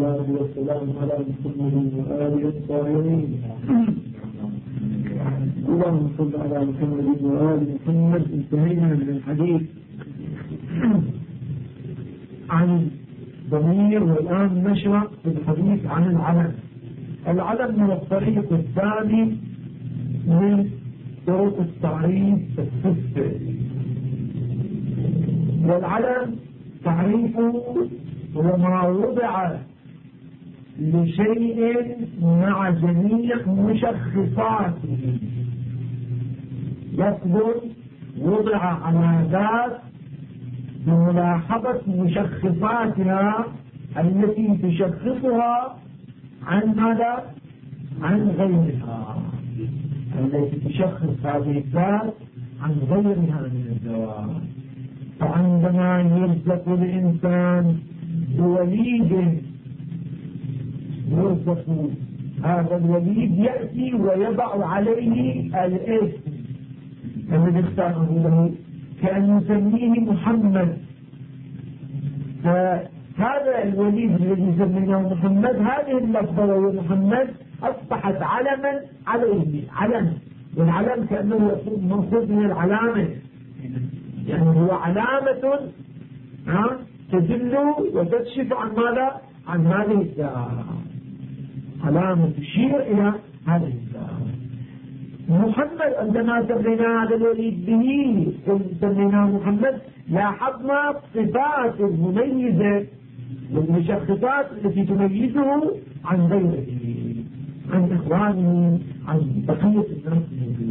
والصلاة والسلام على محمد وآله الطاهرين. اللهم صل على محمد وآل محمد. انتهينا من الحديث عن الضمير، والآن نشرع في الحديث عن العلم. العلم هو الطريق الثاني من طرق التعريف الستة، والعلم تعريفه هو ما وضع لشيء مع جميع مشخصاته، يقدر وضع على ذات بملاحظة مشخصاتها التي تشخصها عن ماذا؟ عن غيرها، التي تشخص هذه الذات عن غيرها من الذوات. فعندما يرزق الإنسان بوليد، يرزق هذا الوليد يأتي ويضع عليه الاسم الذي اختاره له، كأن يسميه محمد. فهذا الوليد الذي سميناه محمد، هذه اللفظة وهو محمد أصبحت علما عليه، علم. والعلم كأنه يكون منصوب من العلامة، يعني هو علامة تدل وتكشف عن ماذا؟ عن هذه الذات، علامة تشير إلى هذه الذات. محمد عندما سمينا هذا الوليد به سميناه محمد، لاحظنا الصفات المميزة والمشخصات التي تميزه عن غيره، عن إخوانه، عن بقية الناس.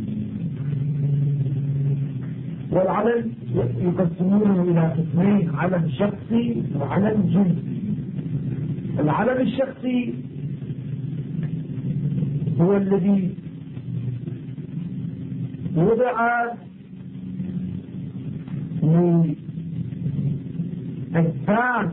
والعلم يقسمونه إلى قسمين: علم شخصي وعلم جنسي. العلم الشخصي هو الذي وضع للذات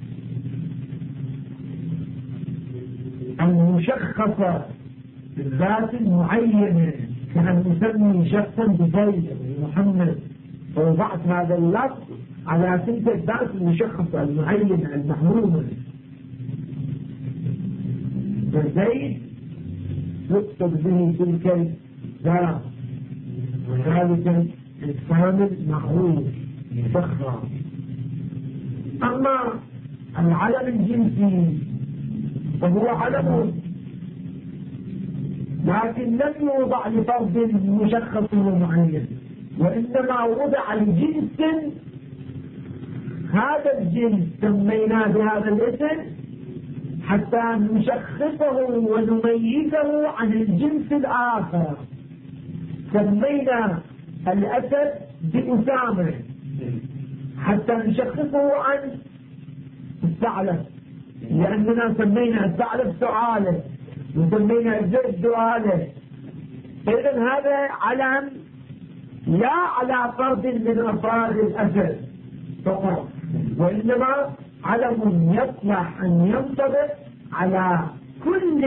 المشخصة بالذات المعينة، كان نسمي شخصا بزيد محمد، فوضعت هذا اللفظ على تلك الذات المشخصة المعينة المعلومة. فزيد يقصد به تلك الذات، وذلك الكامل معروف مفخر. أما العلم الجنسي فهو علم، لكن لم يوضع لفرد مشخص ومعين، وإنما وضع لجنس. هذا الجنس سميناه بهذا الاسم حتى نشخصه ونميزه عن الجنس الآخر. سمينا الأسد بأسامة حتى نشخصه عن الثعلب، لأننا سمينا الثعلب ثعالب وسمينا الزئب ذؤالب. إذن هذا علم لا على فرد من أفراد الأسد فقط، وإنما علم يصلح أن ينطبق على كل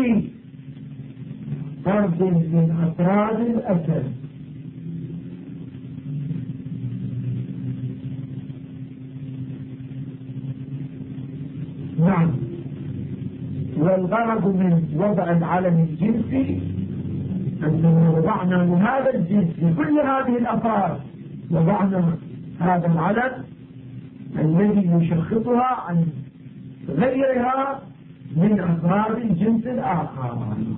فرد من أفراد الأسد. نعم. والغرض من وضع العلم الجنسي أنه وضعنا لهذا الجنس لكل هذه الأفراد، وضعنا هذا العلم الذي يشخصها عن غيرها من أفراد الجنس الآخر.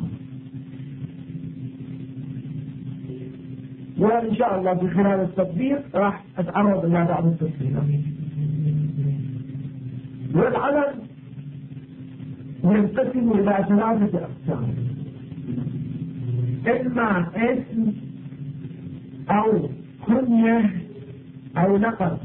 وإن شاء الله في خلال التطبيق راح أتعرض إلى بعض التفصيلات. والعلم ينقسم إلى ثلاثة أقسام: إما اسم أو كنية أو لقب.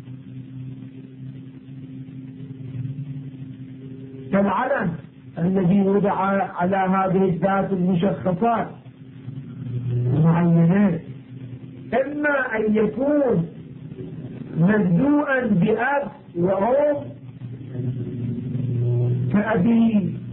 فالعلم الذي وضع على هذه الذات المشخصات المعينات إما أن يكون مبدوءا بأب وأم، كأبي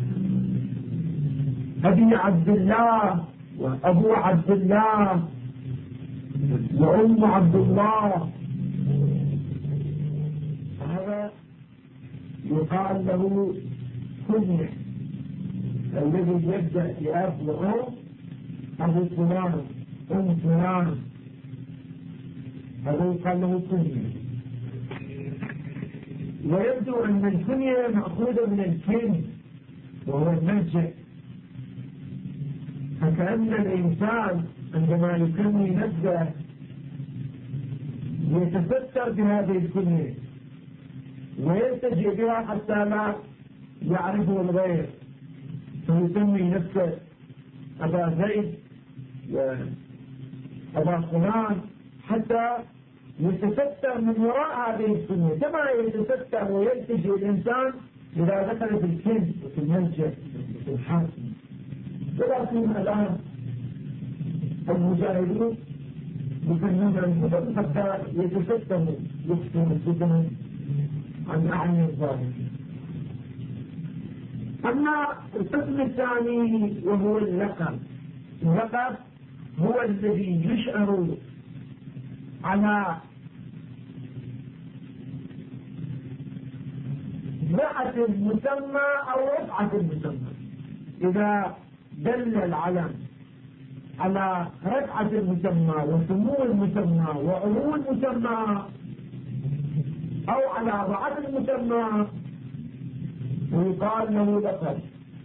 عبد الله وأبو عبد الله وأم عبد الله، هذا يقال له الكنية الذي يبدأ بأب وأم، أبو فلان أم فلان، هذا يقال له الكنية. ويبدو أن الكنية مأخوذة من الكن وهو الملجأ، فكأن الإنسان عندما يكني نفسه يتستر بهذه الكنية ويلتجئ بها حتى لا يعرفه الغير، فيسمي نفسه أبا زيد وأبا فلان حتى يتستر من وراء هذه الكنية، كما يتستر ويلتجئ الإنسان إذا دخل في الكن وفي الملجأ وفي الحاكم. ولكن الآن المجاهدون يسمون المدن حتى يتستروا يخفوا الفتن عن أعين الظالمين. أما القسم الثاني وهو اللقب. اللقب هو الذي يشعر على رفعة المسمى أو رفعة المسمى. إذا دل العلم على رفعة المسمى وسمو المسمى وعلو المسمى أو على ضعف المسمى ويقال له لقب،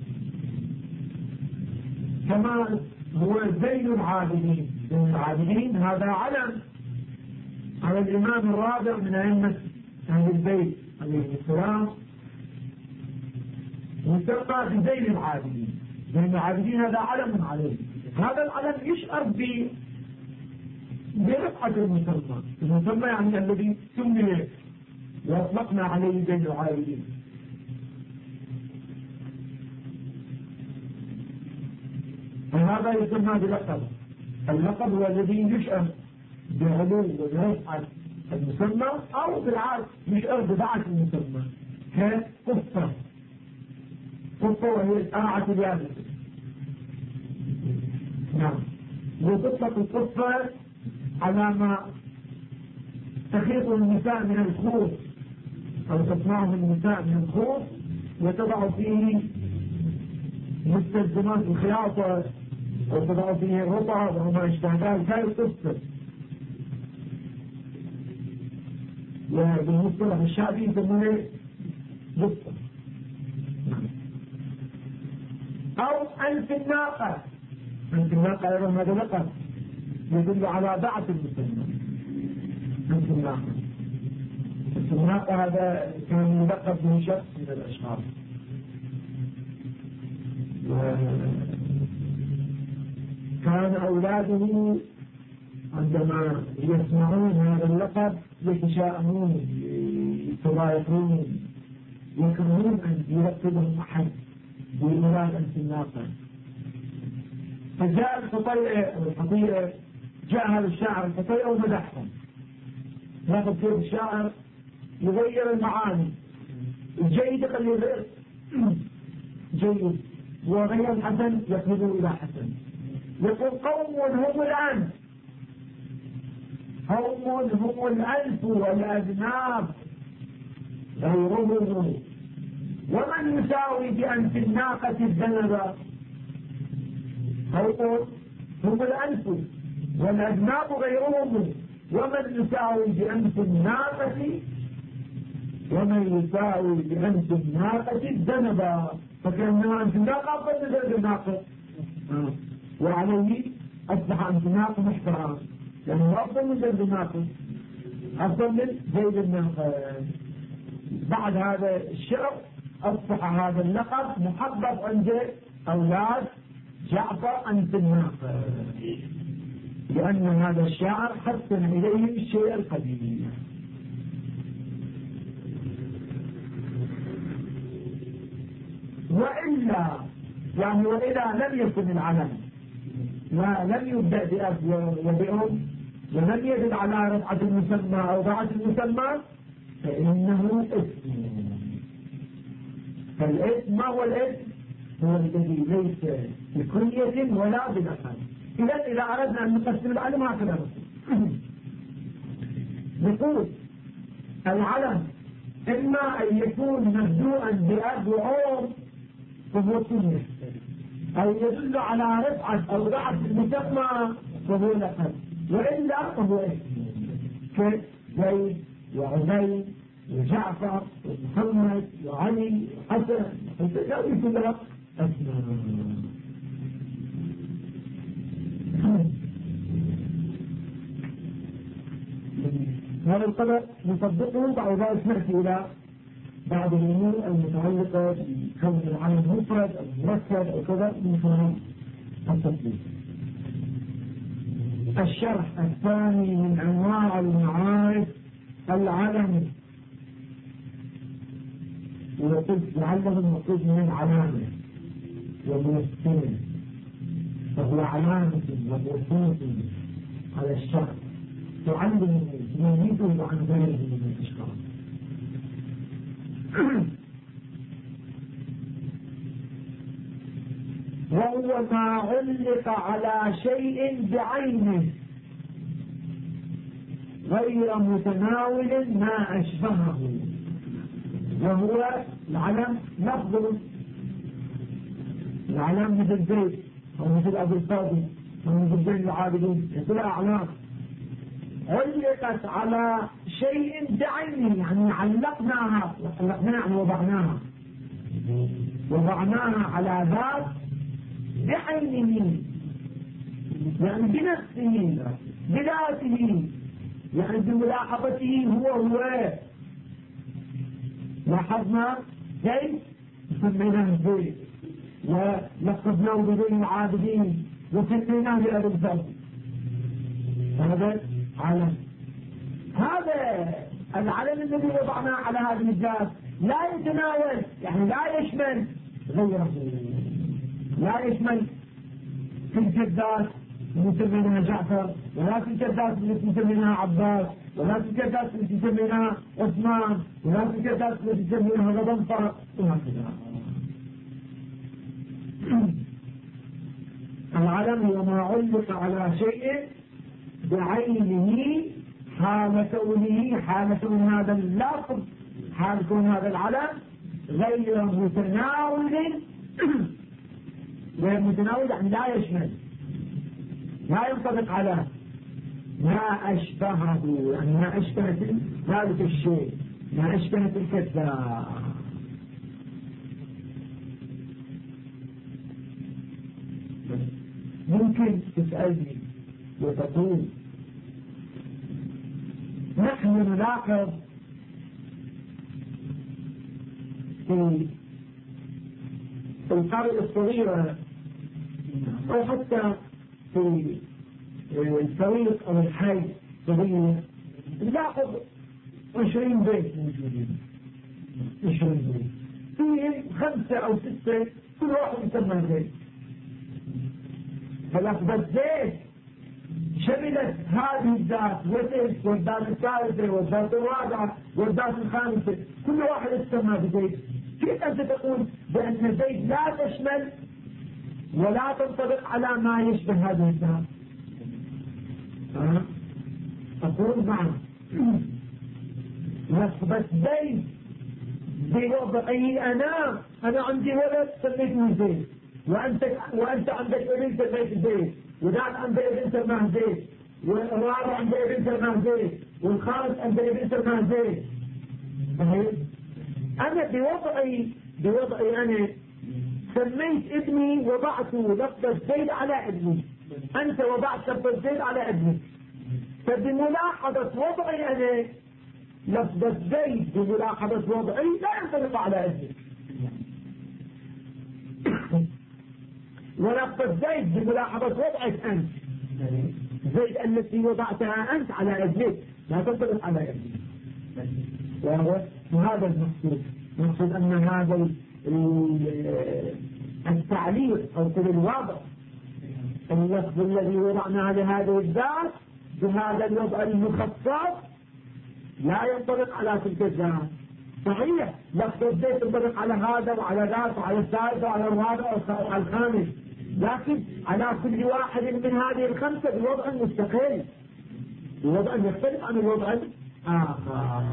كما هو زين العابدين. زين العابدين هذا علم على الإمام الرابع من أئمة أهل البيت عليه السلام، يسمى بزين العابدين. زين العابدين هذا علم عليه، هذا العلم يشعر برفعة المسمى. المسمى يعني الذي سمي وأطلقنا عليه زين العابدين. فهذا يسمى بلقب. اللقب هو الذي يشعر بعلو وبرفعة المسمى أو بالعكس يشعر بضعف المسمى، كقصة. قصة وهي ساعة اليابس. نعم، وتطلق القصة على ما تخيط النساء من الخوص أو تصنعه النساء من الخوص وتضع فيه مستلزمات الخياطة وتضع فيه الرطب وما اشتهى ذلك. هذه القصة وبالمصطلح الشعبي يسمونه قصة. أو أنف الناقة. أنف الناقة أيضا هذا لقب يدل على ضعف المسمى. أنف الناقة. أنف الناقة هذا كان يلقب من شخص من الأشخاص. كان أولاده عندما يسمعون هذا اللقب يتشاءمون يتضايقون يكرهون أن يلقبهم أحد بإيراد أنف الناقة. فجاء الخطيئة جاء هذا الشاعر الخطيئة ومدحهم. لاحظ كيف الشاعر يغير المعاني الجيد خليه غير جيد، وغير الحسن يقلبه إلى حسن. يقول قوم هم الأنف، قوم هم الأنف والأذناب غيرهم، ومن يساوي بأنف الناقة الذنب. قوم هم الأنف والأذناب غيرهم، ومن يساوي بأنف الناقة الذنب. فكأنها أنف الناقة أفضل من زيد الناقة، وعليه أصبح أنف الناقة محترم، لأنه أفضل من زيد الناقة، أفضل من زيد الناقة. بعد هذا الشعر أصبح هذا اللقب محبب عند أولاد جعفر أنف الناقة، لأن هذا الشاعر حسن إليه الشيء القديم. وإلا يعني وإذا لم يكن العلم ولم يبدأ بأب وبأم ولم يدل على رفعة المسمى أو ضعف المسمى فإنه اسم. فالاسم ما هو الاسم؟ هو الذي ليس بكلية ولا بلقب. إذا أردنا أن نقسم العلم هكذا نقول العلم إما أن يكون مبدوءا بأب وأم فهو كنية، أو يدل على رفعة أو ضعف المسمى فهو لقب، وإلا فهو اسم كزيد وعبيد وجعفر ومحمد وعلي وحسن هذه كلها أسماء. هذا القدر نطبقه بعد ذلك نأتي إلى بعض الأمور المتعلقة بكون العالم مفرد أو مركب أو كذا من خلال التطبيق. الشرح الثاني من أنواع المعارف العلم، وقلت لعله المقصود من العلامة والمسلم، فهو علامة ووصوف على الشخص تعلم يميزه عن غيره من الأشخاص. وهو ما علق على شيء بعينه غير متناول ما أشبهه، وهو العلم لفظ، العلم مثل زيد أو مثل أبو الفاضل أو مثل زين العابدين، مثل أعلام علقت على شيء بعينه، يعني علقناها يعني وضعناها على ذات بعينه، يعني بنفسه بذاته، يعني بملاحظته هو لاحظنا زيد سميناه زيد، ولقبناه بزين العابدين وسميناه بأبو الفضل، هذا علم. هذا العلم الذي وضعناه على هذه الذات لا يتناول، يعني لا يشمل غيره، لا يشمل في الجدات التي سميناها جعفر، ولا في الجدات التي سميناها عباس، ولا في الجدات التي سميناها عثمان، ولا في الجدات التي سميناها غضنفر، وهكذا. العلم هو ما علق على شيء بعينه حال كون هذا اللفظ، حال كون هذا العلم غير متناول، غير متناول يعني لا يشمل، لا ينطبق على ما أشبهه، يعني ما أشبهت ذلك الشيء، ما أشبهت الكذاب. ممكن تسألني وتقول نحن نلاحظ في القرية الصغيرة أو حتى في الطريق أو الحي الصغير نلاحظ 20 بيت موجودين، 20 بيت فيهم 5 أو 6 كل واحد يسمى زيت، فلفظة زيت شملت هذه الذات وزيت والذات الثالثة والذات الرابعة والذات الخامسة، كل واحد يسمى بزيت. كيف أنت تقول بأن زيت لا تشمل ولا تنطبق على ما يشبه هذه الذات؟ أقول نعم، لفظة زيت بوضعي أنا عندي ولد سميته زيت، وأنت عندك ابن سميته زيت، وذاك عنده ابن سماه زيت، والرابع عنده ابن سماه زيت، والخامس عنده ابن سماه زيت. أنا بوضعي أنا سميت ابني وضعته لفظة زيت على ابني، أنت وضعت لفظة زيت على ابنك، فبملاحظة وضعي أنا لفظة زيت بملاحظة وضعي لا ينطبق على ابنك، ولفظة زيت بملاحظة وضعك أنت، زيت التي وضعتها أنت على ابنك لا تنطبق على ابنك. وهذا المقصود أن هذا التعليق أو كل الوضع اللفظ الذي وضعنا لهذه الذات بهذا الوضع المخصص لا ينطبق على تلك الذات. صحيح لفظ الزيت ينطبق على هذا وعلى ذاك وعلى الثالث وعلى الرابع وعلى الخامس، لكن على كل واحد من هذه الخمسة بوضع مستقل، بوضع يختلف عن الوضع الآخر.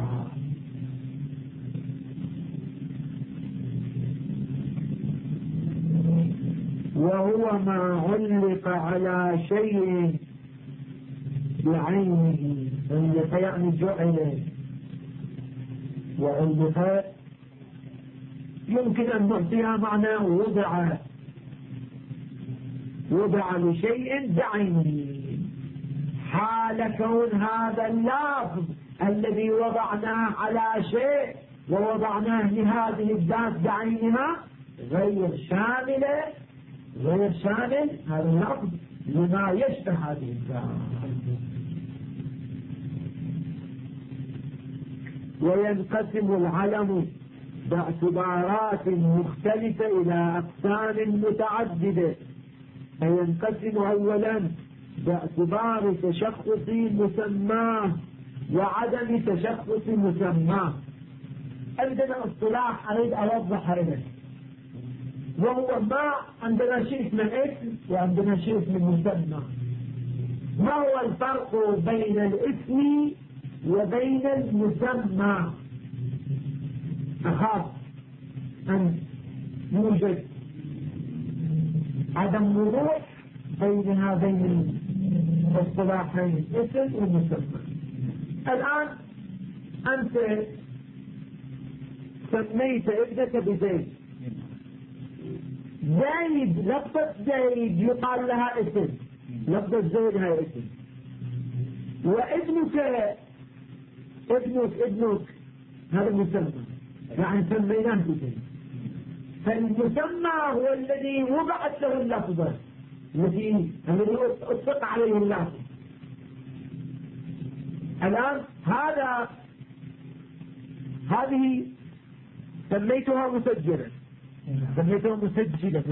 وهو ما علق على شيء بعينه. علق يعني جعل، وعلق يمكن أن نعطيها معنى وضع لشيء بعينه، حال كون هذا اللفظ الذي وضعناه على شيء ووضعناه لهذه الذات بعينها غير شامل هذا اللفظ لما يشبه هذه الذات. وينقسم العلم باعتبارات مختلفة إلى أقسام متعددة. فينقسم أولا باعتبار تشخص مسماه وعدم تشخص مسماه. عندنا اصطلاح أريد أوضح هذا، وهو ما عندنا شيء اسمه اسم وعندنا شيء اسمه مسمى. ما هو الفرق بين الاسم وبين المسمى؟ أخاف أن يوجد عدم وضوح بين هذين الاصطلاحين اسم ومسمى. الآن أنت سميت ابنك بزيد، زيد لفظة زيد يقال لها اسم، لفظة زيد هي اسم. وابنك هذا مسمى، يعني سميناه بزيد. فالمسمى هو الذي وضعت له اللفظة الذي اطلق عليه اللفظ. الآن هذه سميتها مسجلة، سميتها مسجل،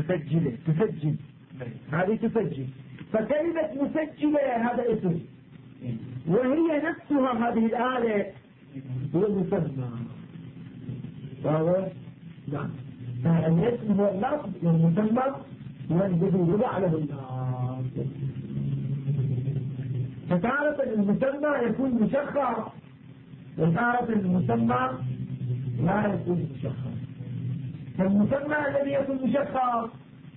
هذه تسجل. فكلمة مسجلة هذا اسم، وهي نفسها هذه الآلة هو المسمى. واضح؟ نعم. فالاسم هو اللفظ والمسمى هو الذي وضع له اللفظ. فتعرف أن المسمى يكون مشخص، وتعرف أن المسمى لا يكون مشخص. فالمسمى الذي يكون مشخص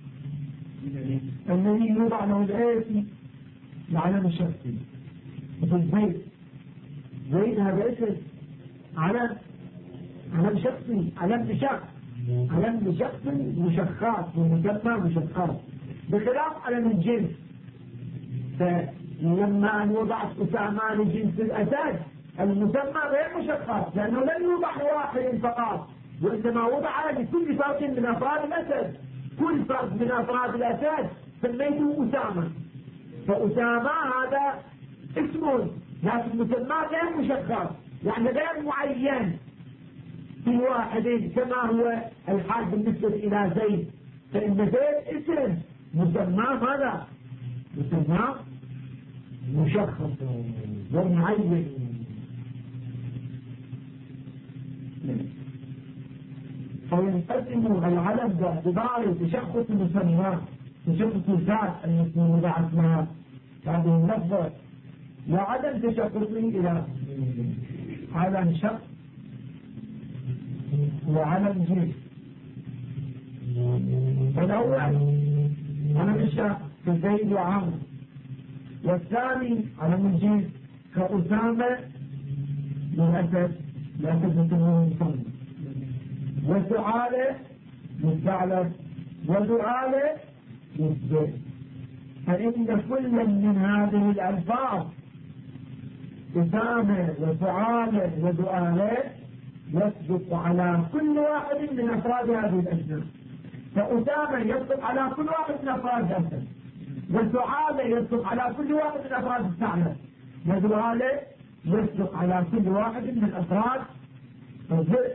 الذي يوضع له الاسم العلم الشخصي، مثل زيد هذا اسم علم شخصي، علم بشخص مشخص ومسمى مشخص، بخلاف علم الجنس. فلما أن وضعت أسامة لجنس الأسد المسمى غير مشخص، لأنه لم يوضع لواحد فقط، وإنما وضع لكل فرد من أفراد الأسد. كل فرد من أفراد الأسد سميته أسامة، فأسامة هذا اسم، لكن مسمى غير مشخص، يعني غير معين في واحد، كما هو الحال بالنسبة إلى زيد. فإن زيد اسم، مسمى ماذا؟ مسمى مشخص ومعين. فينقسم العلم باعتبار تشخص المسمى، تشخص الذات التي وضعت لها هذه اللفظة، وعدم تشخصه إلى علم شخص وعلم جنس. فالأول علم الشخص كزيد وعمر، والثاني علم الجنس كأسامة للأسد يسمونه مسمى، وسعالة للثعلب، ودعالة للذئب. فإن كل من هذه الألفاظ أسامة وسعالة ودعالة يصدق على كل واحد من أفراد هذه الأجناس. فأسامة يصدق على كل واحد من أفراد الأسد، وسعالة يصدق على كل واحد من أفراد الثعلب، ودعالة يصدق على كل واحد من أفراد الذئب.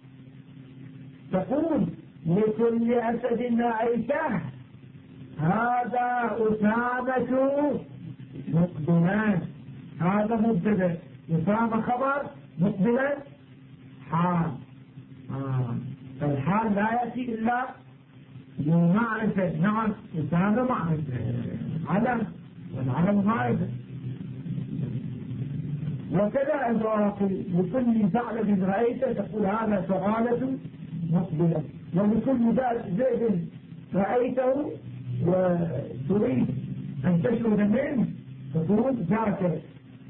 تقول لكل أسد عيشه هذا أسامة مقبلا، هذا مبتدأ، أسامة خبر، مقبلا حال. فالحال لا يأتي إلا بمعرفة. نعم أسامة معرفة علم، والعلم معرفة. وكذا لكل ثعلب رأيته تقول هذا ثعالة مقبلا، ولكل زيد رأيته وتريد أن تشرد منه تقول ذاك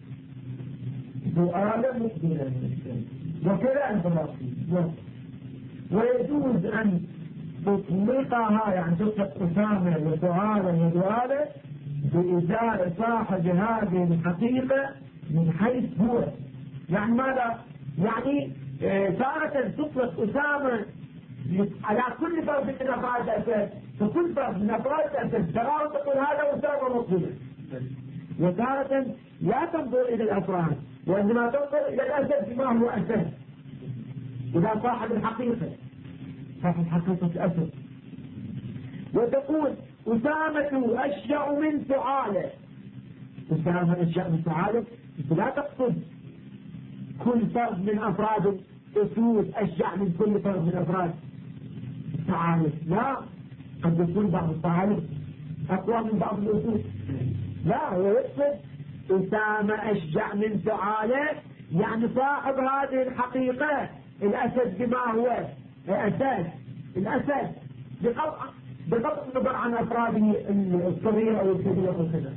سؤال مقبلا وكذا أنت باقي. ويجوز أن تطلقها يعني تطلق أسامة وسؤالا وسؤالا بإزاء صاحب هذه الحقيقة من حيث هو. يعني ماذا؟ يعني تارة تطلق أسامة على كل فرد من أفراد الأسد، فكل فرد من أفراد الأسد تراه تقول هذا أسامة مقبلا، وتارة لا تنظر إلى الأفراد وإنما تنظر إلى الأسد بما هو أسد. إذا صاحب الحقيقة صاحب حقيقة أسد وتقول أسامة أشجع من ثعالة. أسامة أشجع من ثعالة، لا تقصد كل فرد من أفراد الأسود أشجع من كل فرد من أفراد الثعالة، لا، قد يكون بعض الثعالة أقوى من بعض الأسود. لا، هو يقصد أسامة أشجع من ثعالة يعني صاحب هذه الحقيقة الأسد بما هو الأسد بغض النظر عن أفراده الصغيرة أو الكبيرة أو كذا.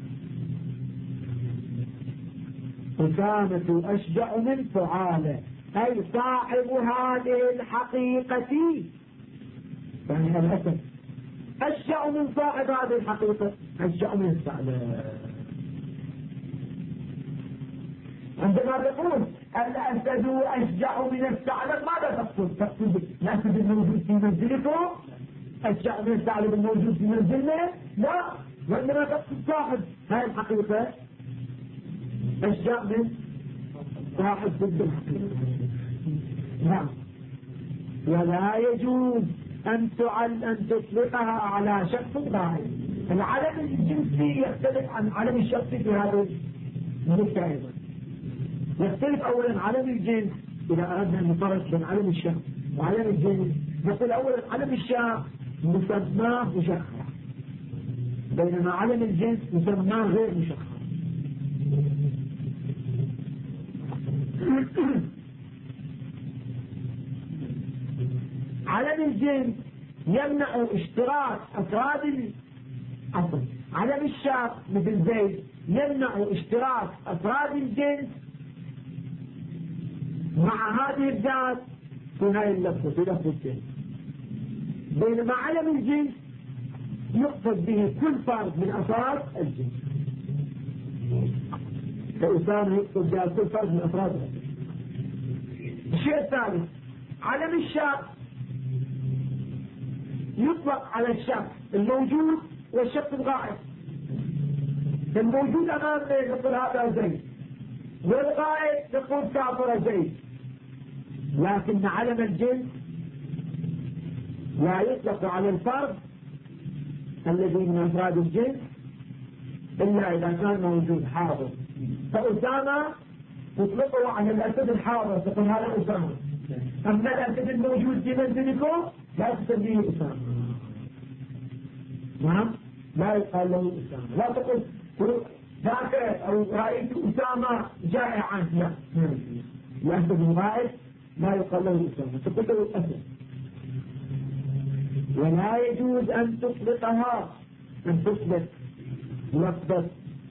أسامة أشجع من ثعالة أي صاحب هذه الحقيقة يعني الأسد أشجع من صاحب هذه الحقيقة أشجع من الثعلب. عندما تقول الأسد أشجع من الثعلب ماذا تقصد؟ تقصد الأسد الموجود في منزلكم أشجع من الثعلب الموجود في منزلنا؟ لا، وإنما تقصد صاحب هذه الحقيقة أشجع من صاحب ضد الحقيقة. نعم. ولا يجوز أن تطلقها على شخص غائب. العلم الجنسي يختلف عن علم الشخص في هذا النقطة أيضا. يختلف أولا علم الجنس إذا أردنا أن نفرق بين علم الشخص وعلم الجنس. نقول أولا علم الشخص مسماه مشخص، بينما علم الجنس مسماه غير مشخص. علم الجنس يمنع اشتراك أفراد الأصل. علم الشخص مثل زيد يمنع اشتراك أفراد الجنس مع هذه الذات في هذه اللفظة في لفظ الجنس، بينما علم الجنس يقصد به كل فرد من أفراد الجنس. فأسامة يقصد بها كل فرد من أفراد الجنس. الشيء الثالث علم الشخص يطلق على الشخص الموجود والشخص الغائب. الموجود أمامنا نقول هذا زيد، والغائب نقول كافر زيد. لكن علم الجنس لا يطلق على الفرد الذي من أفراد الجنس إلا إذا كان موجود حاضر. فأسامة تطلقه على الأسد الحاضر تقول هذا أسامة، أما الأسد الموجود في منزلكم لا تسميه أسامة. نعم، لا يقال له أسامة. لا تقول ذاك أو رأيت أسامة جائعا، لا، الأسد الغائب لا يقال له أسامة، تقول له الأسد. ولا يجوز أن تطلقها، أن تطلق لفظة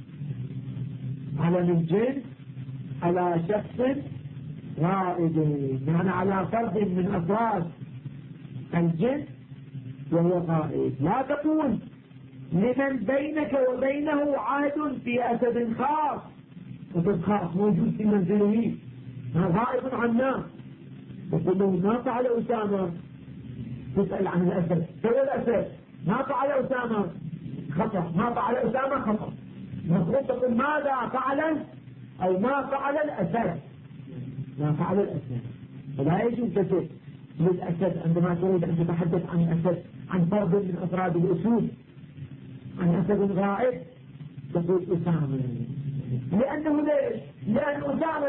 علم الجنس على شخص غائب، يعني على فرد من أفراد الجنس وهو غائب. لا تقول لمن بينك وبينه عهد في أسد خاص، أسد خاص موجود في منزله غائب عنا، تقول له ما فعل أسامة، تسأل عن الأسد، فهو الأسد ما فعل أسامة خطأ، ما فعل أسامة خطأ، المفروض تقول ماذا فعل أو ما فعل الأسد، ما فعل الأسد. فلا يجوز تسأل للأسد عندما تريد أن تتحدث عن الأسد، عن فرد من أفراد الأسود، عن أسد غائب تقول أسامة. لأنه ليش؟ لأن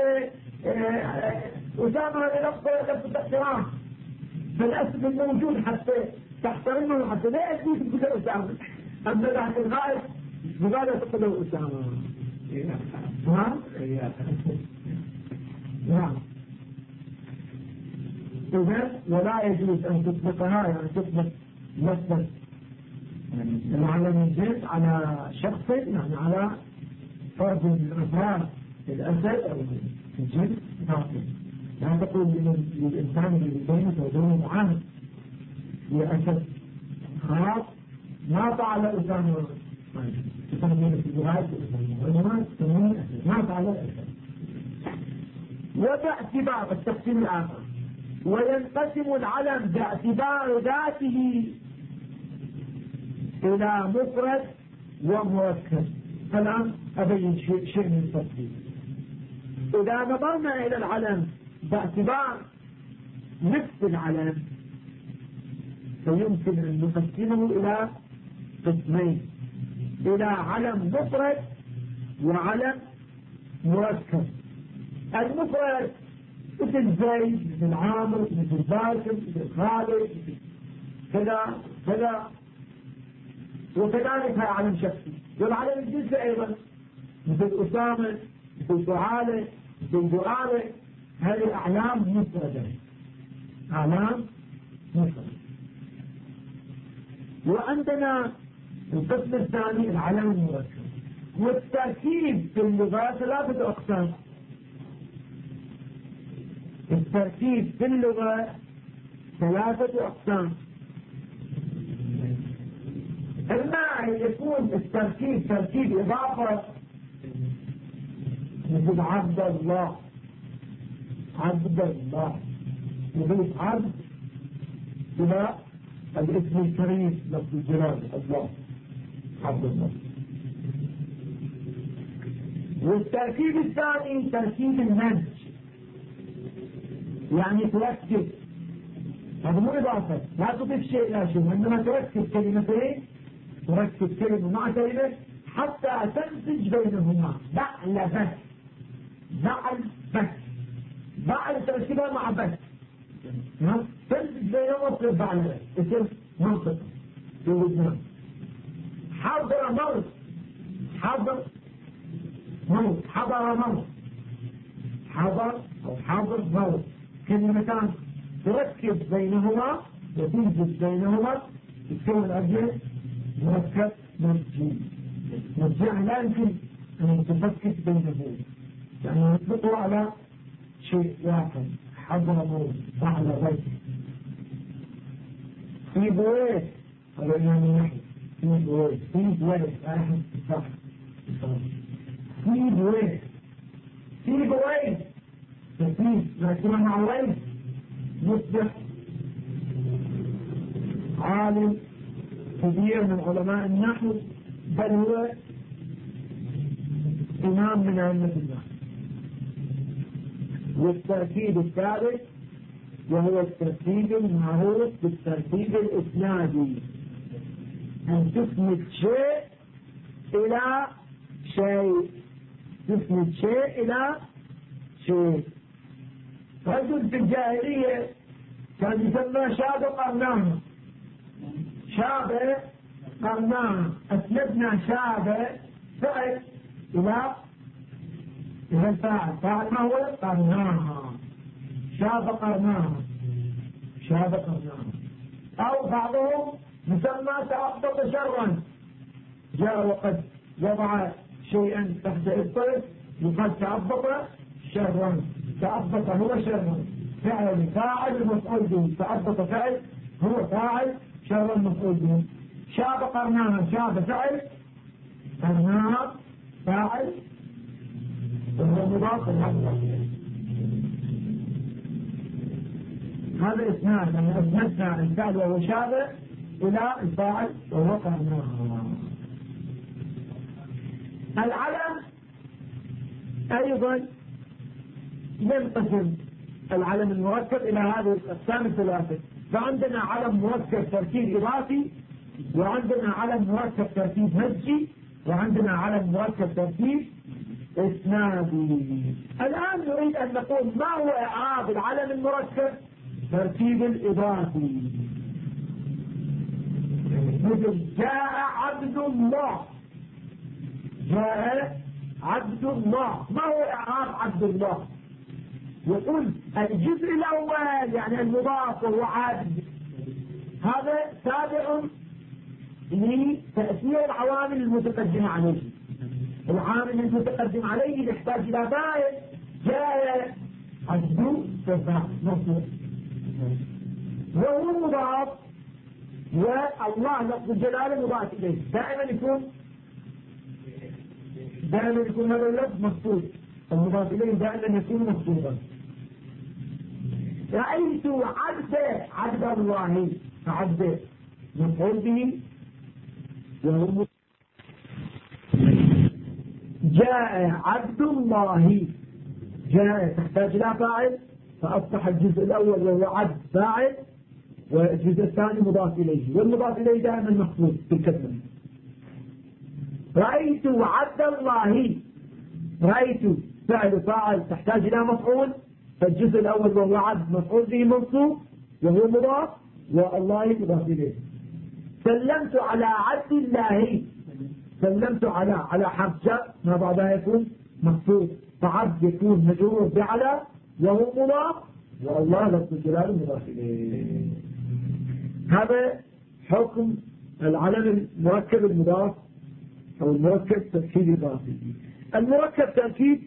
أسامة لفظ احترام، فالأسد الموجود حتى تحترمه حتى لا يجوز تقول أسامة. أما ذاك الغائب لماذا تقول له أسامة؟ نعم؟ نعم. إذن ولا يجوز أن تطلقها، يعني تطلق لفظة العلم الجنس على شخص، يعني على فرد من أفراد الأسد أو الجنس باطل. لا تقول للإنسان اللي بينك وبينه معاهد يا أسد خلاص ما فعل إنسان تسمين في جهاز وإنما تسمين أسد ما فعل الأسد. وباعتبار التقسيم الآخر وينقسم العلم باعتبار ذاته إلى مفرد ومركب. الآن أبين شيء من التفصيل. إذا نظرنا إلى العلم باعتبار نفس العلم فيمكن أن نقسمه إلى قسمين، إلى علم مفرد وعلم مركب. المفرد مثل زيد، مثل عامر، مثل باسم، مثل خالد، كذا كذا، وكذلك علم شخصي. والعلم الجزء أيضا مثل أسامة، مثل سعالة، مثل دعالة. هذه أعلام مفردة، أعلام مفردة. وعندنا القسم الثاني العلم المركب. والتركيب في اللغة ثلاثة أقسام. التركيب في اللغة ثلاثة أقسام. إما يكون التركيب تركيب إضافة مثل عبد الله، عبد الله يضيف عبد إلى الاسم الكريم لفظ الجلال الله، عبد الله. والتركيب الثاني تركيب المنج، يعني تركب، هذا مو إضافة، لا تضيف شيء لا شيء، عندما تركب كلمتين، تركب كلمة مع كلمة حتى تنتج بينهما بعل بس، بعل بس، بعل تركبها مع بس، تنتج بينهما تصير بعل بس، تصير منطق في وجهنا. حضر موت، حضر موت، حضر موت، حضر أو حضر موت، كلمتان تركب بينهما وتنجز بينهما تكون أجل مركب مرجي. مرجع لا يمكن أن تفكك بينه، يعني يطلقوا على شيء واحد. حضر موت بعد بيت في بويت، هذا يعني نحن في بويت، في بويت أحد صح، في بويت، في بويت تفيد لكن مع ويت يصبح عالم كبير من علماء النحو، بل هو إمام من أئمة النحو. والترتيب الثالث وهو الترتيب المعروف بالترتيب الإسنادي، أن تسند شيء إلى شيء، تسند شيء إلى شيء. رجل في الجاهلية كان يسمى شاب قرناه، شاب قرناه، أسندنا شاب فعل إلى الفاعل، فاعل ما هو قرناها، شاب قرناها، شاب قرناها. أو بعضهم يسمى تأبط شرا، جاء وقد وضع شيئا تحت إبطه يقال تأبط شرا، تأبط هو شرا، فعل فاعل مفعول به، تأبط فعل هو فاعل، شرا مفعول به. شاب قرناها، شاب فعل، قرناها فاعل وهو مضاف الحمد. هذا إسناد، يعني أسندنا الفعل وهو شابه إلى الفاعل وهو قرناها. العلم أيضا ينقسم العلم المركب إلى هذه الأقسام الثلاثة. فعندنا علم مركب تركيب إضافي، وعندنا علم مركب تركيب هجي، وعندنا علم مركب تركيب إسنادي. الآن نريد أن نقول ما هو إعراب العلم المركب تركيب الإضافي. مثل جاء عبد الله، جاء عبد الله، ما هو إعراب عبد الله؟ يقول الجزء الأول يعني المضاف وهو عبد، هذا تابع لتأثير العوامل المتقدمة عليه. العامل المتقدم عليه يحتاج إلى فاعل. جاء عبد فاعل مفعول وهو مضاف، والله لفظ الجلالة مضاف إليه. دائما يكون هذا اللفظ مفعول، المضاف إليه دائما يكون مفعولا. رأيت عبد الله، عبد مفعول به وهو جاء عبد الله. جاء تحتاج إلى فاعل، فأصبح الجزء الأول وهو عبد فاعل، والجزء الثاني مضاف إليه، والمضاف إليه دائما مفعول بالكسر. رأيت عبد الله، رأيت فعل فاعل تحتاج إلى مفعول، فالجزء الأول وهو عبد مفعول به منصوب وهو مضاف، والله مضاف إليه. سلمت على عبد الله، سلمت على حرف جر ما بعدها يكون مخفوض، فعبد يكون مجرور بعلى وهو مضاف، والله لفظ الجلال مضاف إليه. هذا حكم العلم المركب المضاف أو المركب تركيب إضافي. المركب تركيب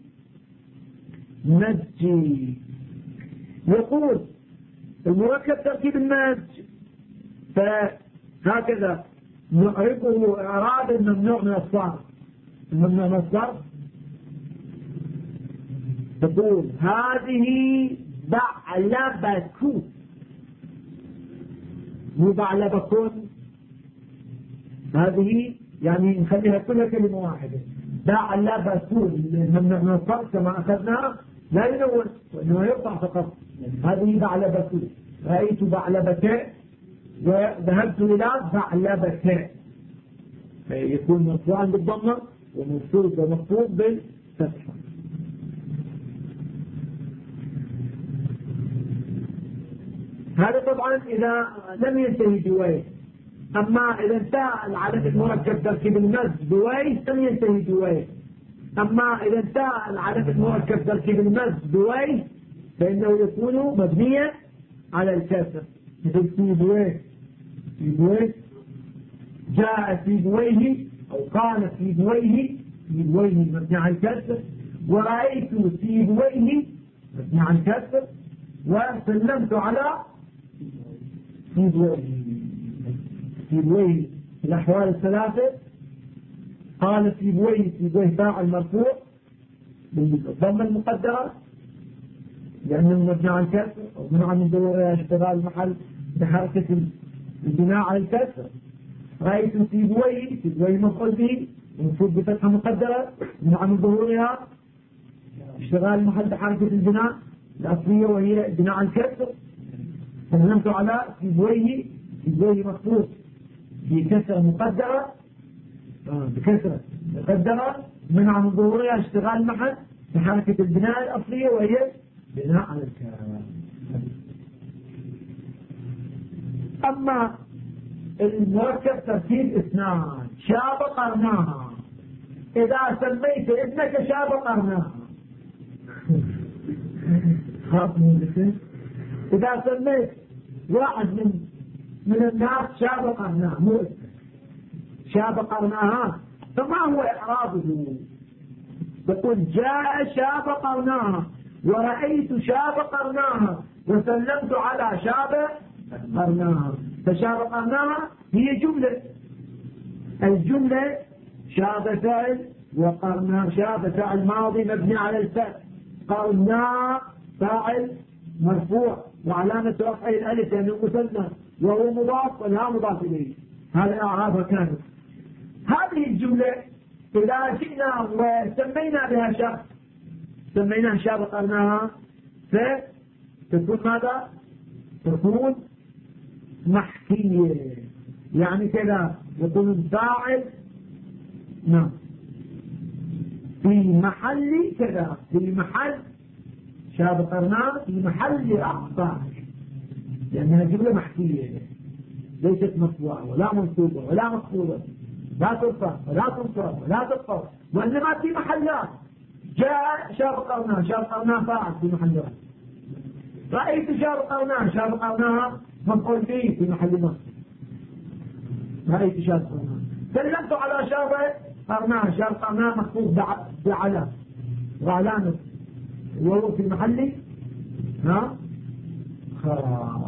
مزجي. يقول المركب تركيب المزج، فهكذا نعرفه إعراب الممنوع من الصرف. الممنوع من الصرف تقول هذه بعلبة، مو بعلبة، هذه يعني نخليها كلها كلمة واحدة. بعلبة الممنوع من الصرف كما أخذنا لا ينون وإنما يرفع فقط. هذه بعلبة. رأيت بعلبة وذهبت إلى بعلبة، يكون مرفوعا بالضمة ومنصوب ومخفوض بالفتحة. هذا طبعا إذا لم ينتهي بويه. أما إذا انتهى العدد المركب تركيب المزج بويه لم ينتهي بويه. أما إذا انتهى العدد المركب تركيب المزج بويه فإنه يكون مبنيا على الكسر، مثل سيبويه. سيبويه جاء سيبويه أو قال سيبويه، سيبويه مبني على الكسر. ورأيت سيبويه مبني على الكسر. وسلمت على سيبويه. سيبويه الأحوال الثلاثة. قال سيبويه، سيبويه فاعل مرفوع بالضمة المقدرة لأنه مبني على الكسر، ومنع من ظهور اشتغال المحل بحركة البناء على الكسر. رأيت سيبويه، سيبويه مفعول به منصوب بفتحة مقدرة منع من ظهورها اشتغال المحل بحركة البناء الأصلية وهي بناء على الكسر. سلمت على سيبويه، سيبويه مفعول بكسرة مقدرة، بكسرة مقدرة منع من ظهورها اشتغال المحل بحركة البناء الأصلية وهي بناء على الكلام. أما المركب ترتيب اثنان شاب قرناها. إذا سميت ابنك شاب قرناها خاف من ذكر. إذا سميت واحد من الناس شاب قرناها مو اسمه شاب قرناها، فما هو إعرابه؟ يقول جاء شاب قرناها ورأيت شاب قرناها وسلمت على شاب قرناها. فشاب قرناها هي جملة. الجملة شاب فاعل وقرنا شاب فاعل ماضي مبني على الفتح، قرنا فاعل مرفوع وعلامة رفعه الألف لأنه مثنى وهو مضاف ولا مضاف إليه. هذا إعرابها كانت. هذه الجملة إذا جئنا وسمينا بها شاب، سميناها شاب قرناها، فتكون ماذا؟ تكون محكية. يعني كذا يكون فاعل نعم في محل كذا، في محل شاب قرناها في محل أقطع، لأنها جملة محكية ليست مرفوعة ولا منصوبة ولا مخفوضة، لا ترفع ولا تنصب ولا تخفض، وإنما في محلات. جاء شاب قرناها، شاب قرناها فاعل في محلات. رأيت شاب قرناها، شاب قرناها مفعول به في محل نصب. رأيت شاب قرناه. سلمت على شاب قرناه. شاب قرناه مخطوط بعلام وعلامة وهو في محله خلاص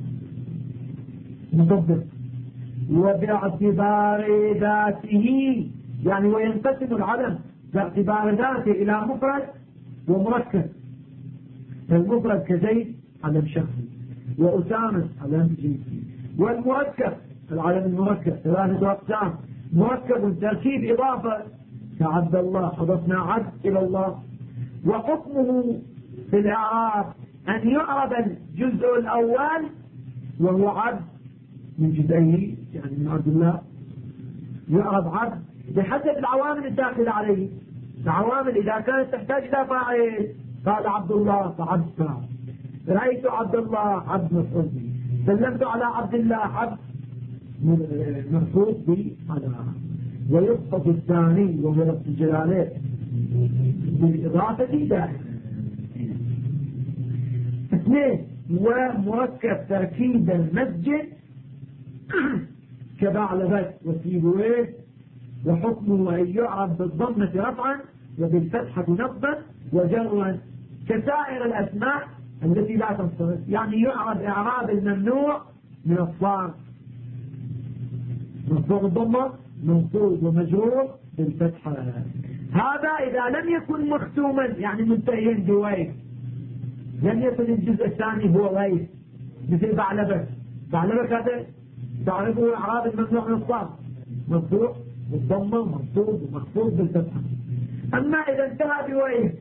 مطبق. وباعتبار ذاته يعني وينقسم العلم باعتبار ذاته إلى مفرد ومركب. المفرد كزيد علم شخصي، وأسامة علم جنسي، والمركب العلم المركب 3 أقسام: مركب تركيب إضافة كعبد الله، أضفنا عبد إلى الله. وحكمه في الإعراب أن يعرب الجزء الأول وهو عبد من جزئيه، يعني من عبد الله يعرب عبد بحسب العوامل الداخلة عليه. العوامل إذا كانت تحتاج إلى فاعل قال عبد الله فعبد فاعل. رأيت عبد الله عبد مفعول به. سلمت على عبد الله عبد مرفوع على. ويخطب الثاني وهو لفظ الجلالة بالإضافة دائما. 2 ومركب تركيب المسجد كبعلبك وسيبويه. وحكمه أن يعرب بالضمة رفعا وبالفتحة نصبا وجرا كسائر الأسماء التي لا تنصرف، يعني يعرب إعراب الممنوع من الصرف. مرفوع الضمة منصوب ومجرور بالفتحة. هذا إذا لم يكن مختوما يعني منتهيا بويس، لم يكن الجزء الثاني هو ويس مثل بعلبك. بعلبك هذا تعرفه إعراب الممنوع من الصرف، مرفوع بالضمة منصوب ومخفوض بالفتحة. أما إذا انتهى بويس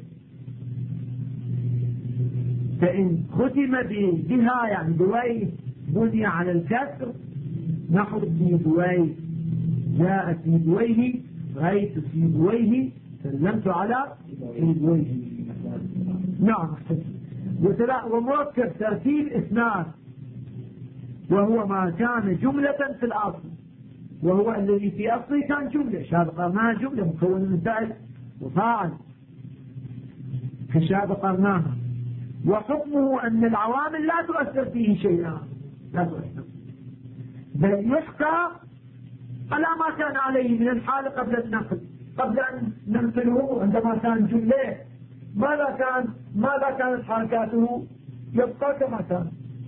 فإن ختم بها يعني بويس بني على الكسر نحو سيبويه. جاء سيبويه، رأيت سيبويه، سلمت على سيبويه. نعم. ومركب ترتيب 2 وهو ما كان جملة في الأصل، وهو الذي في أصله كان جملة. شاب قرناها جملة مكونة من فاعل وفاعل كشاب قرناها. وحكمه أن العوامل لا تؤثر فيه شيئا، لا تؤثر، بل يحكى على ما كان عليه من الحال قبل النقل. قبل أن ننقله عندما كان جملة ماذا كانت حركاته؟ يبقى كما كان.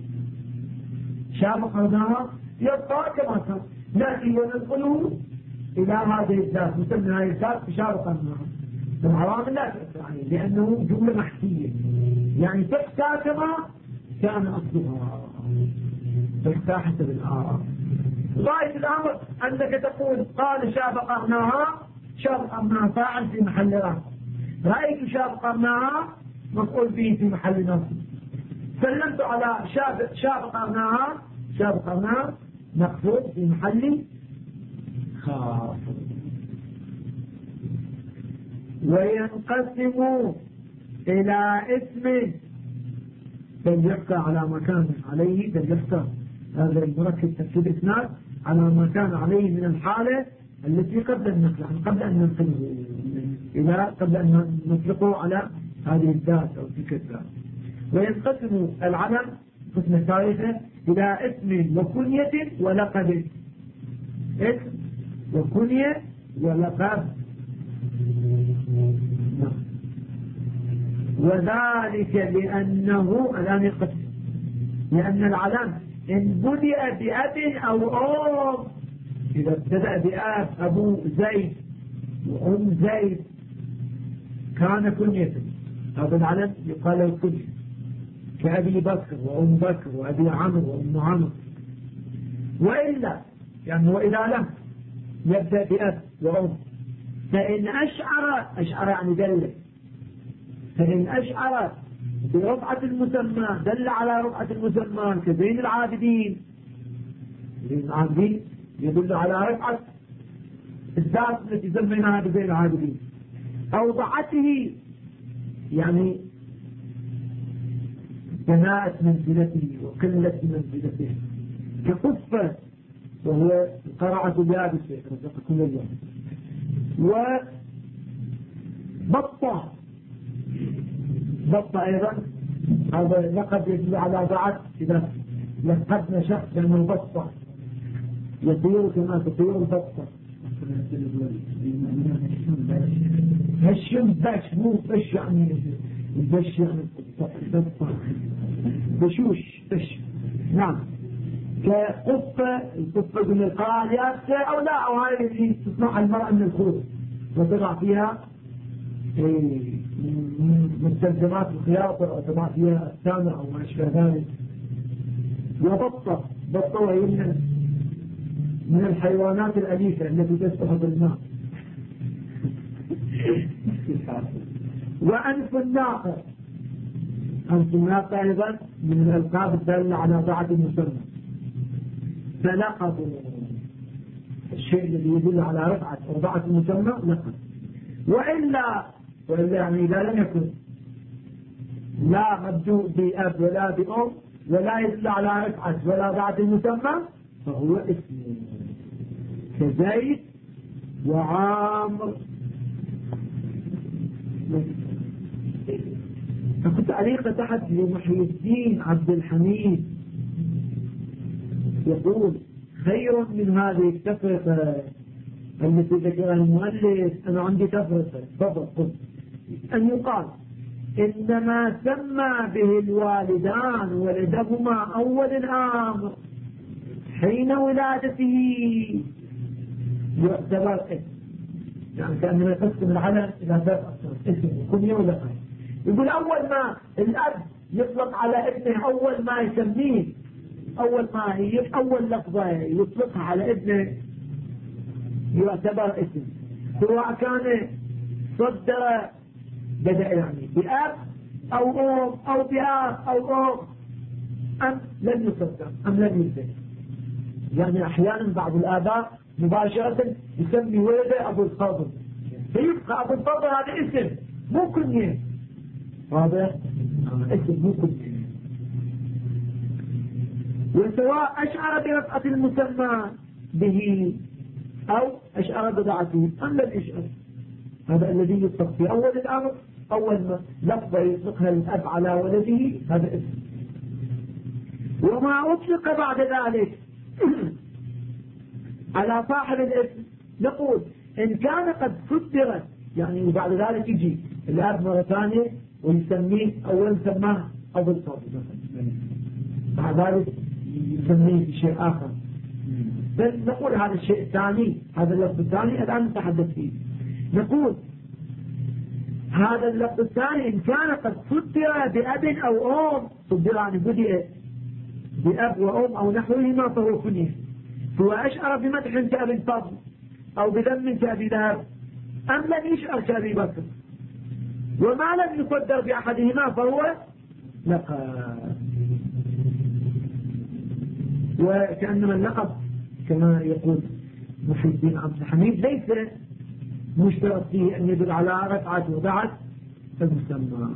شاب قرناها يبقى كما كان، نأتي وننقله إلى هذه الذات نسمي هذه الذات شاب قرناها. العوامل لا تؤثر عليه لأنه جملة محكية، يعني تحكى كما كان أصلها، تحكى حسب الآراء. غاية الأمر أنك تقول قال شاب قرناها، شاب قرناها فاعل في محل رفع. رأيت شاب قرناها مفعول به في محل نصب. سلمت على شاب قرناها، شاب قرناها مخفوض في محل خافض. وينقسم إلى اسم بل يحكى على ما كان عليه، بل يحكى هذا المركب تركيب 2 على ما كان عليه من الحالة التي قبل النقل، يعني قبل أن ننقله قبل أن نطلقه على هذه الذات أو تلك الذات. وينقسم العلم قسم ثالثة إلى اسم وكنية ولقب. اسم وكنية ولقب. وذلك لأنه الآن يقسم، لأن العلم إن بدأ بأب أو أم، إذا ابتدأ بأب أبو زيد وأم زيد كان كنية، هذا العلم يقال له كنية، كأبي بكر وأم بكر وأبي عمرو وأم عمرو. وإلا يعني وإذا لم يبدأ بأب وأم فإن أشعر يعني دل، فإن أشعر برفعة المسمى دل على رفعة المسمى كزين العابدين. زين العابدين يدل على رفعة الذات التي سميناها بزين العابدين. أو ضعته يعني دناءة منزلته وقلة منزلته، كقفة وهو القرعة اليابسة رزقكم الله. وبطة، بطة أيضا هذا لقد يدل على ضعف إذا لقدنا شخص من بطة. يطير كما تطير البطة. هشم بش مو بش يعني البش يعني البطة بشوش بش. نعم كقفة، القفة من القاع اليابسة أو لا، أو هاي اللي تصنع المرأة من الخوذ وتضع فيها مستلزمات الخياطة أو تضع فيها السامة أو ما أشبه ذلك. وبطة، بطة وهي من الحيوانات الأليفة التي تسبح بالماء. وأنف الناقة، أنف الناقة أيضا من الألقاب الدالة على ضاعة المسمى. فلقب الشيء الذي يدل على رفعة أو ضاعة المسمى لقب. وإلا يعني إذا لم يكن لا مبدوء بأب ولا بأم ولا يدل على رفعة ولا ضاعة المسمى فهو اسم كزيد وعامر. فكنت تعليق تحت لمحي الدين عبد الحميد يقول خير من هذه التفرقة التي ذكرها المؤلف. أنا عندي تفرقة تفرق أن يقال إنما سمى به الوالدان ولدهما أول الأمر حين ولادته يعتبر اسم، يعني كأنه يقسم العلم إلى ثلاث اسم كنية ولا قيد. يقول أول ما الأب يطلق على ابنه، أول ما يسميه، أول لفظة يطلقها على ابنه يعتبر اسم، سواء كان صدر بدأ يعني بأب أو أم أو بأب أو أم أم لم يصدر أم لم يصدر. يعني أحيانا بعض الآباء مباشرة يسمي ولده أبو الفضل، فيبقى أبو الفضل هذا اسم مو كنية، هذا اسم مو كنية. وسواء أشعر برفعة المسمى به أو أشعر بضعته أم لم يشعر، هذا الذي يطلق في أول الأمر. أول ما لفظة يطلقها الأب على ولده هذا اسم. وما أطلق بعد ذلك على صاحب الاسم نقول إن كان قد صدرت، يعني بعد ذلك يجي الأب مرة ثانية ويسميه أولا سماه أبو الفضل مثلا، بعد ذلك يسميه بشيء آخر، بل نقول هذا الشيء الثاني، هذا اللفظ الثاني الآن نتحدث فيه. نقول هذا اللفظ الثاني إن كان قد صدر بأب أو أم، صدر يعني بدأ بأب وأم أو نحوهما فهو كنيه، هو أشعر بمدح كأبي الفضل أو بذم كأبي لهب أم لم يشعر كأبي بكر، وما لم يصدر بأحدهما فهو لقب. وكأنما اللقب كما يقول محي الدين عبد الحميد ليس مشترط فيه أن يدل على رفعة وضعة المسمى،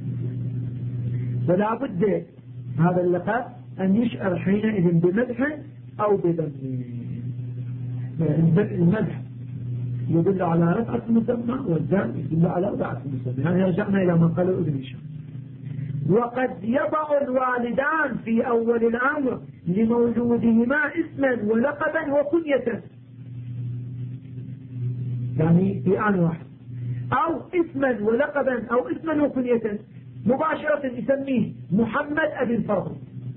فلا بد هذا اللقب أن يشعر حينئذ بمدح أو بذم. المدح يدل على رفعة المسمى والذم يدل على وضعة المسمى. يعني رجعنا إلى ما قاله ابن هشام. وقد يضع الوالدان في أول الأمر لمولودهما اسما ولقبا وكنية، يعني في آن واحد، أو اسما ولقبا أو اسما وكنية مباشرة يسميه محمد أبي الفضل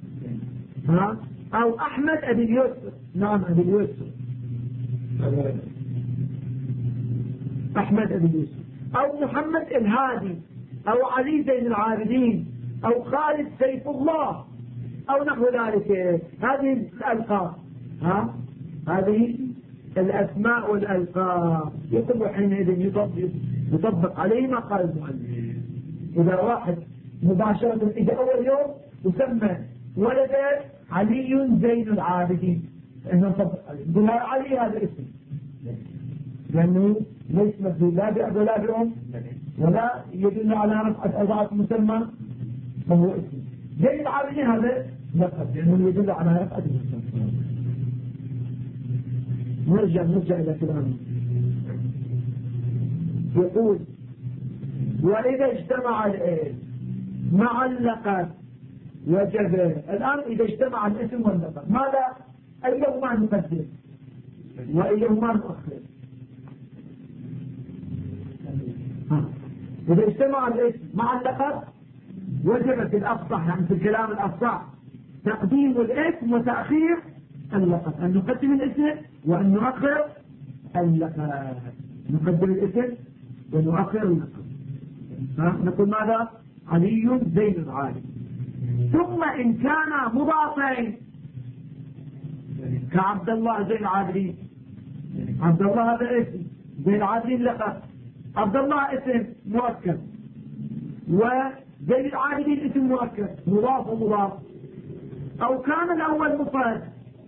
أو أحمد أبي اليسر. نعم أبي اليسر، أحمد أبي اليسر، أو محمد الهادي أو علي زين العابدين أو خالد سيف الله أو نحو ذلك. هذه الألقاب، هذه الأسماء والألقاب يطلب حينئذ يطبق عليه ما قال المؤلف. إذا واحد مباشرة إذا أول يوم يسمى ولده علي زين العابدين، إنه نطبق عليه نقول علي هذا اسم، لأنه ليس مبدول لا بأب ولا بأم ولا يدل على رفعة أضعاف مسمى فهو اسم. زين العابدين هذا لقب لأنه يدل على رفعة المسمى. نرجع إلى كلامه. يقول وإذا اجتمع الاسم مع اللقب وجب. الآن إذا اجتمع الاسم واللقب ماذا أيهما نقدم؟ وأيهما مؤخر. إذا اجتمع الاسم مع اللقب وجبت الأفصح، يعني في الكلام الأفصح تقديم الاسم وتأخير اللقب، أن نقدم الاسم وأن نؤخر اللقب، نقدم الاسم ونؤخر اللقب. نقول ماذا؟ علي زيد العالم. ثم إن كان مضافين كعبد الله زين العابدين، عبد الله هذا اسم، زين العابدين لقب. عبد الله اسم مركب وزين العابدين اسم مركب مضاف ومضاف. أو كان الأول مفرد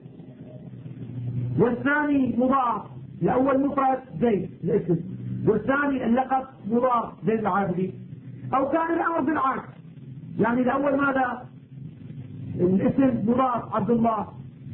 والثاني مضاف، الأول مفرد زين الاسم والثاني اللقب مضاف زين العابدين. أو كان الأمر بالعكس، يعني الأول ماذا؟ الاسم مضاف عبد الله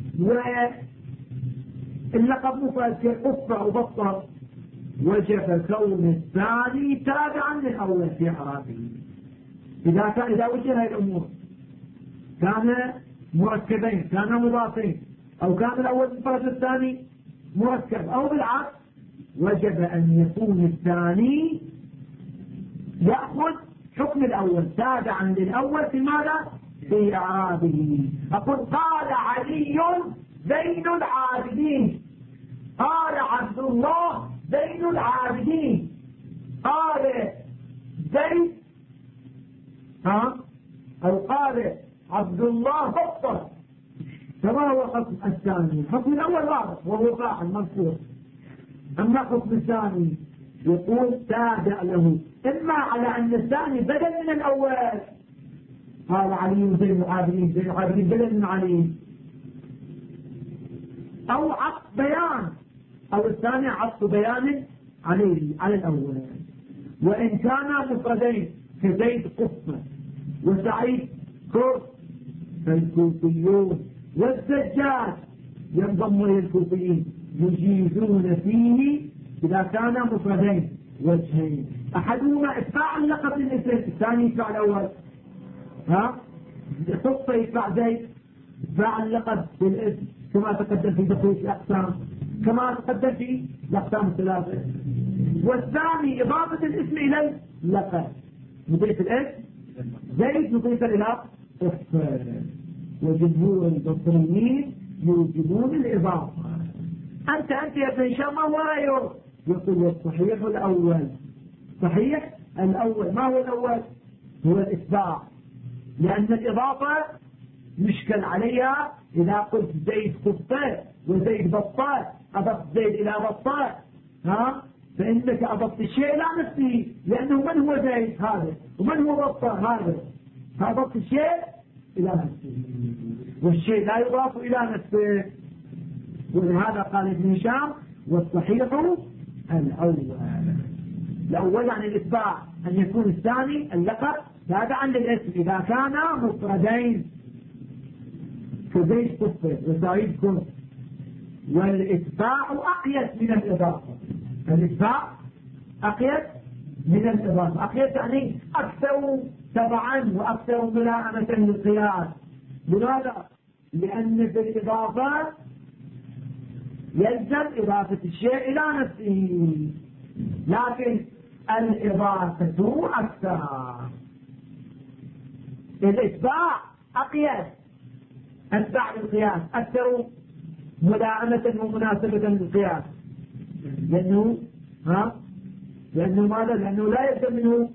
واللقب مفرد كقفة وبطة، وجب كون الثاني تابعا للأول في إعرابه. إذا وجه هذه الأمور كان مركبين، كان مضافين، أو كان الأول مفرد الثاني مركب، أو بالعكس، وجب أن يكون الثاني يأخذ حكم الأول تابعا للأول في ماذا؟ في إعرابه. أقول قال علي زين العابدين، قال عبد الله زين العابدين، قال زيد أو قال عبد الله بطل. فما هو حكم الثاني؟ حكم الأول واضح وهو فاعل مرفوع. أما حكم الثاني يقول تابع له، إما على أن الثاني بدل من الأول، قال علي زين العابدين، زين العابدين بدل من علي، أو عطف بيان، أو الثاني عطف بيان على الأول. وإن كانا مفردين كزيد قفة وسعيد كرس، فالكوفيون والزجاج ينضم إلى الكوفيين يجيزون فيه إذا كانا مفردين وجهين، أحدهما إتباع اللقب للاسم، الثاني إتباع الأول. قفة يتباع زيد، إتباع اللقب للاسم كما تقدم في بقية الأقسام، كما تقدم في الأقسام الثلاثة. والثاني إضافة الاسم إلى اللقب، نضيف الاسم زيد نضيف إلى قفة. وجمهور البصريين يوجبون الإضافة. أنت يا ابن هشام ما هو رأيه؟ يقول الصحيح الأول. صحيح الأول. ما هو الأول؟ هو الإتباع، لأن الإضافة يشكل عليها إذا قلت زيد قفة وزيد بطة، أضفت زيد إلى بطة، فإنك أضفت الشيء إلى نفسه، لأنه من هو زيد هذا ومن هو بطة هذا، فأضفت الشيء إلى نفسه، والشيء لا يضاف إلى نفسه. ولهذا قال ابن هشام والصحيح الأول يعني الإتباع، أن يكون الثاني اللقب تابعا للاسم إذا كانا مفردين كزيد قفة وسعيد كرس. والإتباع أقيس من الإضافة، الإتباع أقيس من الإضافة. أقيس يعني أكثر تبعا وأكثر ملائمة للقياس. لماذا؟ لأن في الإضافة يلزم إضافة الشيء إلى نفسه، لكن الإضافة أكثر. الإتباع أقيس، أتبع للقياس، أكثر ملائمة ومناسبة للقياس، لأنه ماذا؟ لأنه لا يلزم منه.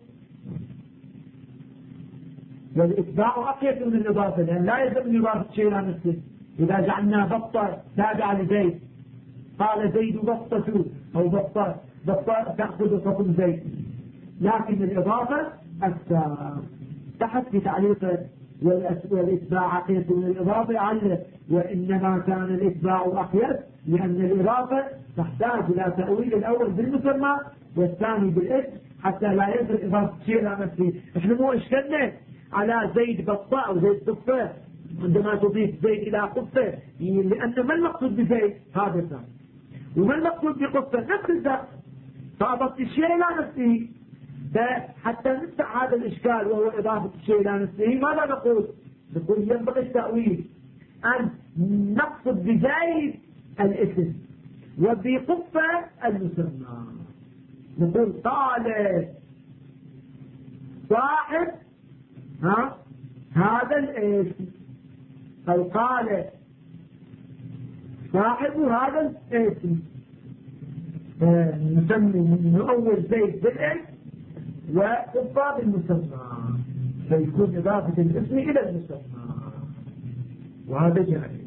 والإتباع أقيس من الإضافة، لأن لا يلزم من إضافة شيء إلى نفسه. إذا جعلنا بطة تابعة لزيد، قال زيد بطة أو بطة تأخذ حكم زيد، لكن الإضافة أكثر. تحت في تعليقه والإتباع أقيس من الإضافة علق، وإنما كان الإتباع أقيس لأن الإضافة تحتاج إلى تأويل الأول بالمسمى والثاني بالاسم حتى لا يصل إضافة شيء إلى نفسه. إحنا مو إشكلنا على زيد بطة أو زيد قفة عندما تضيف زيد إلى قفة، لأن ما المقصود بزيد هذا الثاني، وما المقصود بقفة نفس الذات، فأضفت الشيء إلى نفسه. فحتى نفتح هذا الإشكال وهو إضافة الشيء إلى نفسه، ماذا نقول؟ نقول ينبغي التأويل أن نقصد بزيد الاسم وبقفة المسمى. نقول قال صاحب هذا الاسم، أو قال صاحب هذا الاسم، نسمي من أول زيد بالاسم وقفة بالمسمى، فيكون إضافة الاسم إلى المسمى، وهذا جائز.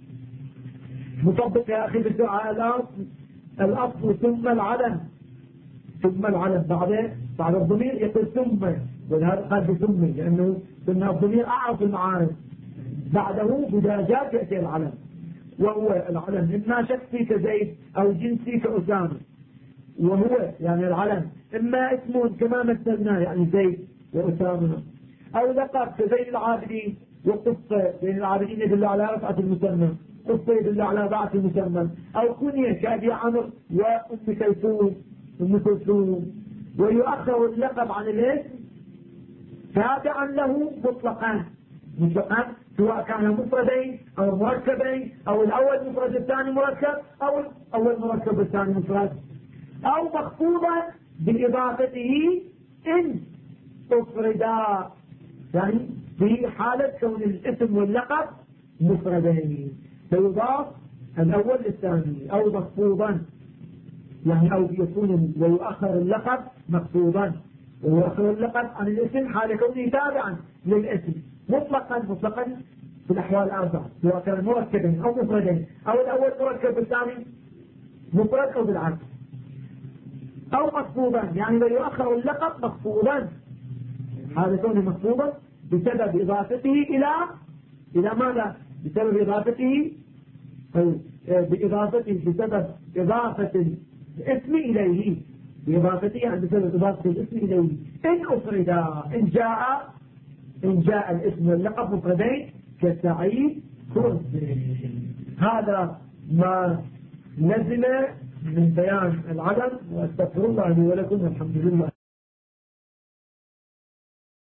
مطبق يا أخي بالسؤال الأصل ثم العلم، ثم العلم بعد الضمير يقول ثم، ولهذا قال بثم لأنه ثم الضمير أعرف المعارف، بعده بداجات يأتي العلم، وهو العلم إما شخصي كزيد أو جنسي كأسامة، وهو يعني العلم إما اسم كما مثلنا يعني زيد وأسامة، أو لقب كزين العابدين وقصة، زين العابدين يدل على رفعة المسمى، قصة يدل على ضعف المسمى، أو كنية كأبي عمرو وأم كلثوم، ويؤخر اللقب عن الاسم تابعا له مطلقا سواء كان مفردين أو مركبين، أو الأول مفرد الثاني مركب، أو الأول مركب الثاني مفرد، أو مخفوضا بإضافته إن أفردا، يعني في حالة كون الاسم واللقب مفردين فيضاف الأول للثاني، أو مخفوضا يعني أو يكون ويؤخر اللقب مخفوضا، ويؤخر اللقب عن الاسم حال كونه تابعا للاسم مطلقا في الأحوال الأربعة، سواء كان مركبين أو مفردين، أو الأول مركب بالثاني مفرد أو بالعكس، أو مخفوضا يعني ويؤخر اللقب مخفوضا حال كونه مخفوضا بسبب إضافته إلى ماذا؟ بسبب إضافته بسبب إضافة الاسم إليه، بإضافته يعني بسبب إضافة الاسم إليه إن أفردا، إن جاء الاسم واللقب مفردين كسعيد كرسي. هذا ما نزل من بيان العلم، واستغفر الله لي ولكم والحمد لله.